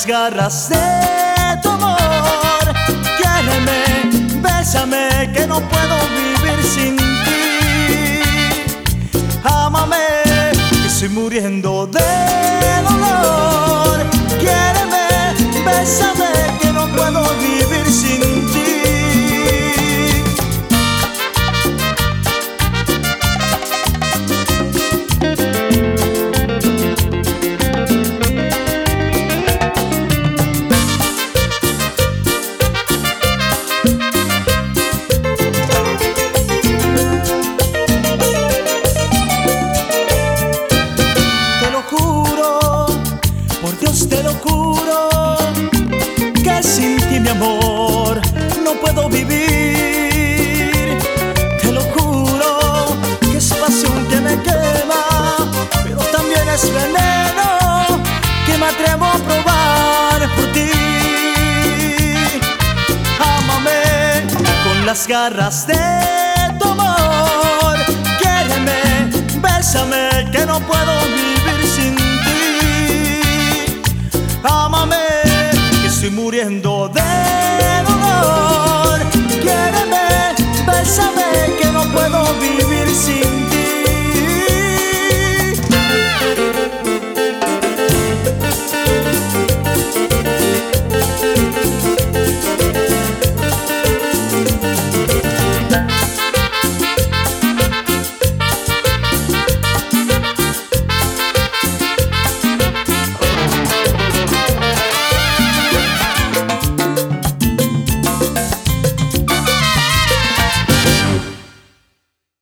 las garras de tu amor. Quiéreme, bésame, que no puedo vivir sin ti. Ámame, que estoy muriendo de dolor. Quiéreme, bésame, que no puedo vivir sin ti. Por Dios te lo juro, que sin ti, mi amor, no puedo vivir. Te lo juro, que es pasión que me quema, pero también es veneno que me atrevo a probar por ti. Ámame con las garras de tu amor. Quiéreme, bésame, que no puedo vivir sin ti. Ámame, que estoy muriendo de